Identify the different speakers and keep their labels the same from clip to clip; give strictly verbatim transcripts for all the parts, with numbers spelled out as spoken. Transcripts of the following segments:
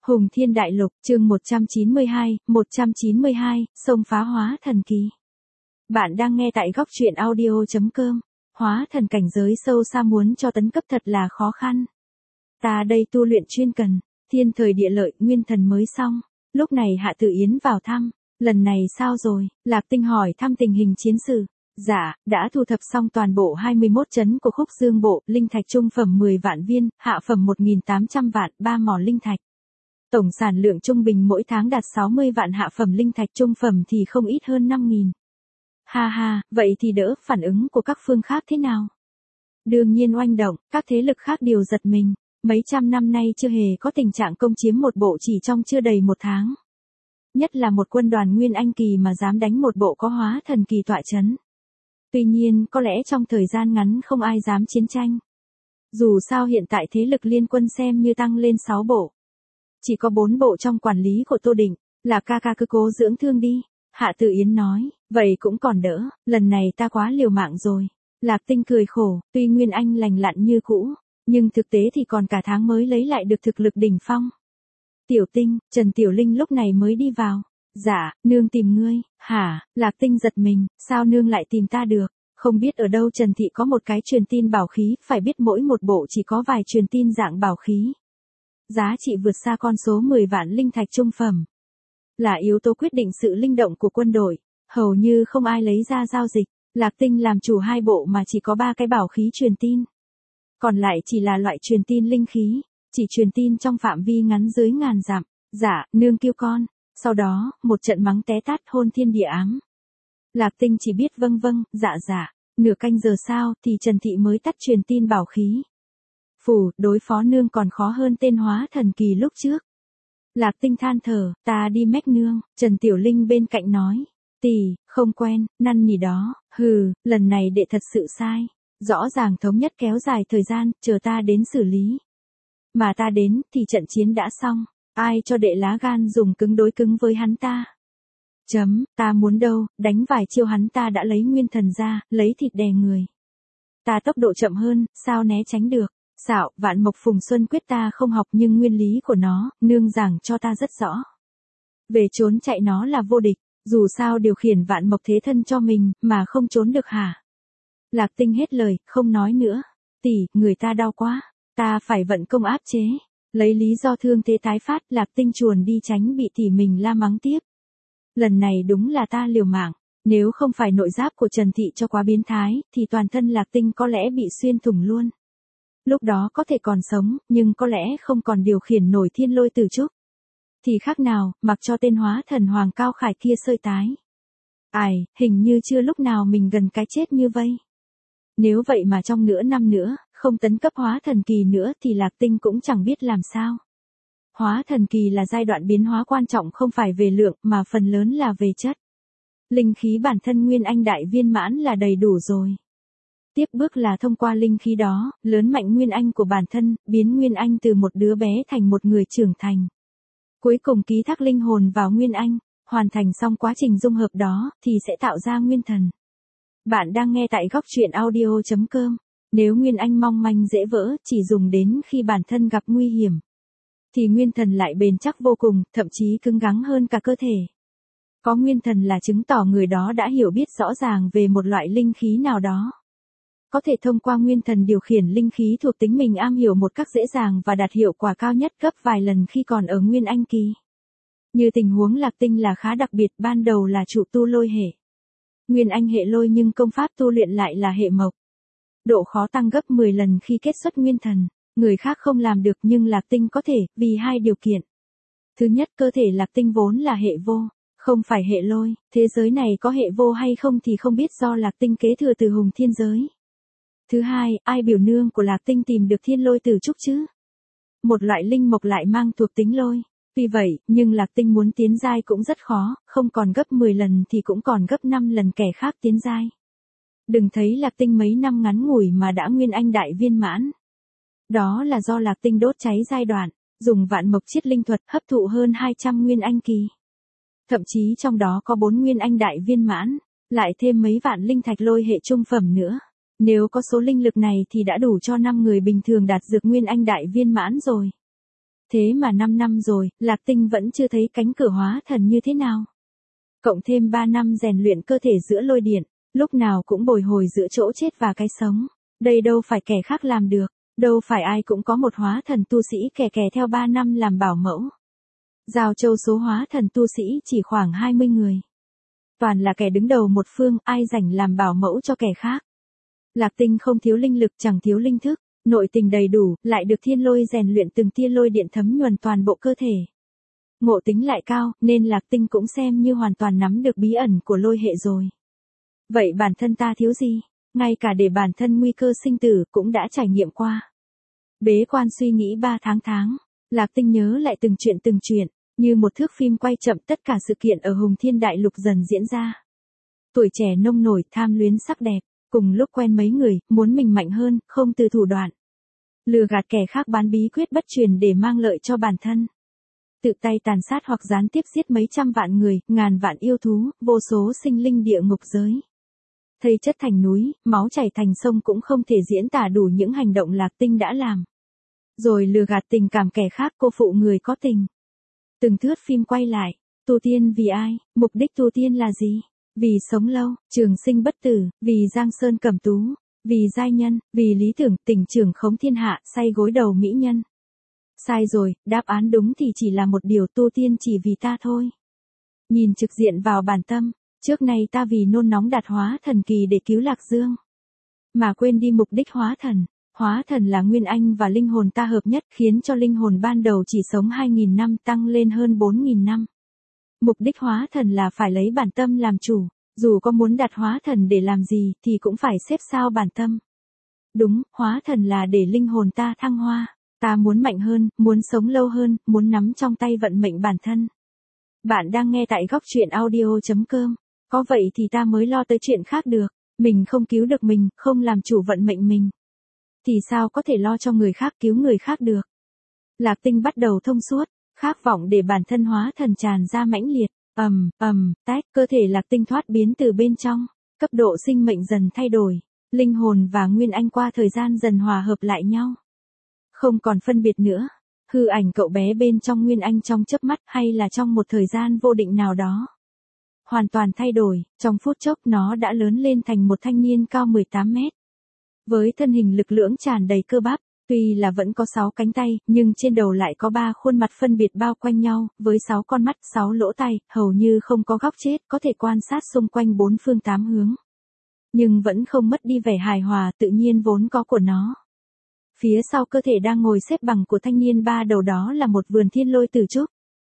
Speaker 1: Hùng Thiên Đại Lục, chương một trăm chín mươi hai, một trăm chín mươi hai, Sông Phá Hóa Thần Kỳ. Bạn đang nghe tại góc truyện audio chấm com. Hóa thần cảnh giới sâu xa muốn cho tấn cấp thật là khó khăn. Ta đây tu luyện chuyên cần, thiên thời địa lợi, nguyên thần mới xong. Lúc này Hạ Tử Yến vào thăm, lần này sao rồi? Lạc Tinh hỏi thăm tình hình chiến sự. Dạ, đã thu thập xong toàn bộ hai mươi mốt trấn của Khúc Dương Bộ, linh thạch trung phẩm mười vạn viên, hạ phẩm một nghìn tám trăm vạn, ba mỏ linh thạch. Tổng sản lượng trung bình mỗi tháng đạt sáu mươi vạn, hạ phẩm linh thạch trung phẩm thì không ít hơn năm nghìn. Ha ha, vậy thì đỡ, phản ứng của các phương khác thế nào? Đương nhiên oanh động, các thế lực khác đều giật mình. Mấy trăm năm nay chưa hề có tình trạng công chiếm một bộ chỉ trong chưa đầy một tháng. Nhất là một quân đoàn Nguyên Anh kỳ mà dám đánh một bộ có hóa thần kỳ tọa chấn. Tuy nhiên, có lẽ trong thời gian ngắn không ai dám chiến tranh. Dù sao hiện tại thế lực liên quân xem như tăng lên sáu bộ. Chỉ có bốn bộ trong quản lý của Tô Định, là ca ca cứ cố dưỡng thương đi. Hạ Tử Yến nói, vậy cũng còn đỡ, lần này ta quá liều mạng rồi. Lạc Tinh cười khổ, tuy Nguyên Anh lành lặn như cũ, nhưng thực tế thì còn cả tháng mới lấy lại được thực lực đỉnh phong. Tiểu Tinh, Trần Tiểu Linh lúc này mới đi vào. Dạ, nương tìm ngươi. Hả? Lạc Tinh giật mình, sao nương lại tìm ta được? Không biết ở đâu Trần Thị có một cái truyền tin bảo khí, phải biết mỗi một bộ chỉ có vài truyền tin dạng bảo khí. Giá trị vượt xa con số mười vạn linh thạch trung phẩm. Là yếu tố quyết định sự linh động của quân đội, hầu như không ai lấy ra giao dịch. Lạc Tinh làm chủ hai bộ mà chỉ có ba cái bảo khí truyền tin. Còn lại chỉ là loại truyền tin linh khí, chỉ truyền tin trong phạm vi ngắn dưới ngàn dặm. Dạ, nương kêu con. Sau đó, một trận mắng té tát hôn thiên địa ám. Lạc Tinh chỉ biết vâng vâng, dạ dạ. Nửa canh giờ sau thì Trần Thị mới tắt truyền tin bảo khí. Phù, đối phó nương còn khó hơn tên hóa thần kỳ lúc trước. Lạc Tinh than thở, ta đi mách nương. Trần Tiểu Linh bên cạnh nói, tỷ, không quen, năn nỉ đó. Hừ, lần này đệ thật sự sai. Rõ ràng thống nhất kéo dài thời gian, chờ ta đến xử lý. Mà ta đến thì trận chiến đã xong. Ai cho đệ lá gan dùng cứng đối cứng với hắn ta? Chấm, ta muốn đâu, đánh vài chiêu hắn ta đã lấy nguyên thần ra, lấy thịt đè người. Ta tốc độ chậm hơn, sao né tránh được? Xạo, Vạn Mộc Phùng Xuân quyết ta không học nhưng nguyên lý của nó, nương giảng cho ta rất rõ. Về trốn chạy nó là vô địch, dù sao điều khiển Vạn Mộc thế thân cho mình, mà không trốn được hả? Lạc Tinh hết lời, không nói nữa. Tỷ, người ta đau quá, ta phải vận công áp chế. Lấy lý do thương thế tái phát, Lạc Tinh chuồn đi tránh bị tỷ mình la mắng tiếp. Lần này đúng là ta liều mạng, nếu không phải nội giáp của Trần Thị cho quá biến thái, thì toàn thân Lạc Tinh có lẽ bị xuyên thủng luôn. Lúc đó có thể còn sống, nhưng có lẽ không còn điều khiển nổi thiên lôi tử trúc. Thì khác nào, mặc cho tên hóa thần Hoàng Cao Khải kia sơi tái. Ai, hình như chưa lúc nào mình gần cái chết như vây. Nếu vậy mà trong nửa năm nữa, không tấn cấp hóa thần kỳ nữa thì Lạc Tinh cũng chẳng biết làm sao. Hóa thần kỳ là giai đoạn biến hóa quan trọng không phải về lượng mà phần lớn là về chất. Linh khí bản thân Nguyên Anh đại viên mãn là đầy đủ rồi. Tiếp bước là thông qua linh khí đó, lớn mạnh Nguyên Anh của bản thân, biến Nguyên Anh từ một đứa bé thành một người trưởng thành. Cuối cùng ký thác linh hồn vào Nguyên Anh, hoàn thành xong quá trình dung hợp đó, thì sẽ tạo ra Nguyên Thần. Bạn đang nghe tại góc truyện audio chấm com. Nếu Nguyên Anh mong manh dễ vỡ, chỉ dùng đến khi bản thân gặp nguy hiểm, thì Nguyên Thần lại bền chắc vô cùng, thậm chí cứng rắn hơn cả cơ thể. Có Nguyên Thần là chứng tỏ người đó đã hiểu biết rõ ràng về một loại linh khí nào đó. Có thể thông qua Nguyên Thần điều khiển linh khí thuộc tính mình am hiểu một cách dễ dàng và đạt hiệu quả cao nhất gấp vài lần khi còn ở Nguyên Anh kỳ. Như tình huống Lạc Tinh là khá đặc biệt, ban đầu là chủ tu lôi hệ. Nguyên Anh hệ lôi nhưng công pháp tu luyện lại là hệ mộc. Độ khó tăng gấp mười lần khi kết xuất Nguyên Thần. Người khác không làm được nhưng Lạc Tinh có thể, vì hai điều kiện. Thứ nhất, cơ thể Lạc Tinh vốn là hệ vô, không phải hệ lôi. Thế giới này có hệ vô hay không thì không biết do Lạc Tinh kế thừa từ Hùng Thiên giới. Thứ hai, ai biểu nương của Lạc Tinh tìm được thiên lôi tử trúc chứ? Một loại linh mộc lại mang thuộc tính lôi. Vì vậy, nhưng Lạc Tinh muốn tiến giai cũng rất khó, không còn gấp mười lần thì cũng còn gấp năm lần kẻ khác tiến giai. Đừng thấy Lạc Tinh mấy năm ngắn ngủi mà đã Nguyên Anh đại viên mãn. Đó là do Lạc Tinh đốt cháy giai đoạn, dùng Vạn Mộc chiết linh thuật hấp thụ hơn hai trăm Nguyên Anh kỳ. Thậm chí trong đó có bốn Nguyên Anh đại viên mãn, lại thêm mấy vạn linh thạch lôi hệ trung phẩm nữa. Nếu có số linh lực này thì đã đủ cho năm người bình thường đạt dược Nguyên Anh đại viên mãn rồi. Thế mà năm năm rồi, Lạc Tinh vẫn chưa thấy cánh cửa hóa thần như thế nào. Cộng thêm ba năm rèn luyện cơ thể giữa lôi điện, lúc nào cũng bồi hồi giữa chỗ chết và cái sống. Đây đâu phải kẻ khác làm được, đâu phải ai cũng có một hóa thần tu sĩ kè kè theo ba năm làm bảo mẫu. Giao châu số hóa thần tu sĩ chỉ khoảng hai mươi người. Toàn là kẻ đứng đầu một phương, ai rảnh làm bảo mẫu cho kẻ khác. Lạc Tinh không thiếu linh lực chẳng thiếu linh thức, nội tình đầy đủ, lại được thiên lôi rèn luyện từng tia lôi điện thấm nhuần toàn bộ cơ thể. Ngộ tính lại cao, nên Lạc Tinh cũng xem như hoàn toàn nắm được bí ẩn của lôi hệ rồi. Vậy bản thân ta thiếu gì? Ngay cả để bản thân nguy cơ sinh tử cũng đã trải nghiệm qua. Bế quan suy nghĩ ba tháng tháng, Lạc Tinh nhớ lại từng chuyện từng chuyện, như một thước phim quay chậm tất cả sự kiện ở Hùng Thiên Đại Lục dần diễn ra. Tuổi trẻ nông nổi tham luyến sắc đẹp, cùng lúc quen mấy người, muốn mình mạnh hơn, không từ thủ đoạn. Lừa gạt kẻ khác bán bí quyết bất truyền để mang lợi cho bản thân. Tự tay tàn sát hoặc gián tiếp giết mấy trăm vạn người, ngàn vạn yêu thú, vô số sinh linh địa ngục giới. Thây chất thành núi, máu chảy thành sông cũng không thể diễn tả đủ những hành động Lạc Tinh đã làm. Rồi lừa gạt tình cảm kẻ khác cô phụ người có tình. Từng thước phim quay lại, tu tiên vì ai, mục đích tu tiên là gì? Vì sống lâu, trường sinh bất tử, vì Giang Sơn Cẩm Tú, vì giai nhân, vì lý tưởng, tình trường khống thiên hạ, say gối đầu mỹ nhân. Sai rồi, đáp án đúng thì chỉ là một điều, tu tiên chỉ vì ta thôi. Nhìn trực diện vào bản tâm, trước nay ta vì nôn nóng đạt hóa thần kỳ để cứu Lạc Dương. Mà quên đi mục đích hóa thần. Hóa thần là nguyên anh và linh hồn ta hợp nhất, khiến cho linh hồn ban đầu chỉ sống hai nghìn năm tăng lên hơn bốn nghìn năm. Mục đích hóa thần là phải lấy bản tâm làm chủ, dù có muốn đặt hóa thần để làm gì thì cũng phải xếp sao bản tâm. Đúng, hóa thần là để linh hồn ta thăng hoa, ta muốn mạnh hơn, muốn sống lâu hơn, muốn nắm trong tay vận mệnh bản thân. Bạn đang nghe tại góc truyện audio chấm com, có vậy thì ta mới lo tới chuyện khác được, mình không cứu được mình, không làm chủ vận mệnh mình. Thì sao có thể lo cho người khác cứu người khác được. Lạc Tinh bắt đầu thông suốt, khát vọng để bản thân hóa thần tràn ra mãnh liệt, ầm, ầm, tách, cơ thể Lạc Tinh thoát biến từ bên trong, cấp độ sinh mệnh dần thay đổi, linh hồn và nguyên anh qua thời gian dần hòa hợp lại nhau. Không còn phân biệt nữa, hư ảnh cậu bé bên trong nguyên anh trong chớp mắt hay là trong một thời gian vô định nào đó. Hoàn toàn thay đổi, trong phút chốc nó đã lớn lên thành một thanh niên cao mười tám mét. Với thân hình lực lưỡng tràn đầy cơ bắp, tuy là vẫn có sáu cánh tay, nhưng trên đầu lại có ba khuôn mặt phân biệt bao quanh nhau, với sáu con mắt, sáu lỗ tai, hầu như không có góc chết, có thể quan sát xung quanh bốn phương tám hướng. Nhưng vẫn không mất đi vẻ hài hòa tự nhiên vốn có của nó. Phía sau cơ thể đang ngồi xếp bằng của thanh niên ba đầu đó là một vườn thiên lôi tử trúc.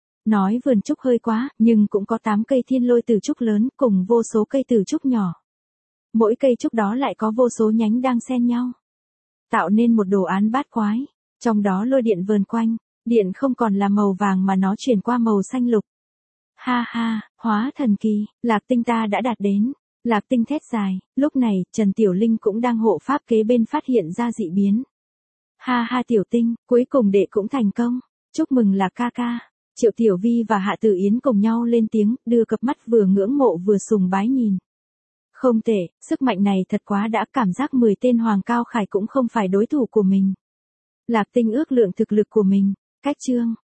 Speaker 1: Nói vườn trúc hơi quá, nhưng cũng có tám cây thiên lôi tử trúc lớn cùng vô số cây tử trúc nhỏ. Mỗi cây trúc đó lại có vô số nhánh đang xen nhau, tạo nên một đồ án bát quái, trong đó lôi điện vờn quanh, điện không còn là màu vàng mà nó chuyển qua màu xanh lục. Ha ha, hóa thần kỳ, Lạc Tinh ta đã đạt đến. Lạc Tinh thét dài, lúc này, Trần Tiểu Linh cũng đang hộ pháp kế bên phát hiện ra dị biến. Ha ha Tiểu Tinh, cuối cùng đệ cũng thành công, chúc mừng Lạc ca ca. Triệu Tiểu Vi và Hạ Tử Yến cùng nhau lên tiếng, đưa cặp mắt vừa ngưỡng mộ vừa sùng bái nhìn. Không tệ, sức mạnh này thật quá đã, cảm giác mười tên Hoàng Cao Khải cũng không phải đối thủ của mình. Lạc Tinh ước lượng thực lực của mình, cách chương,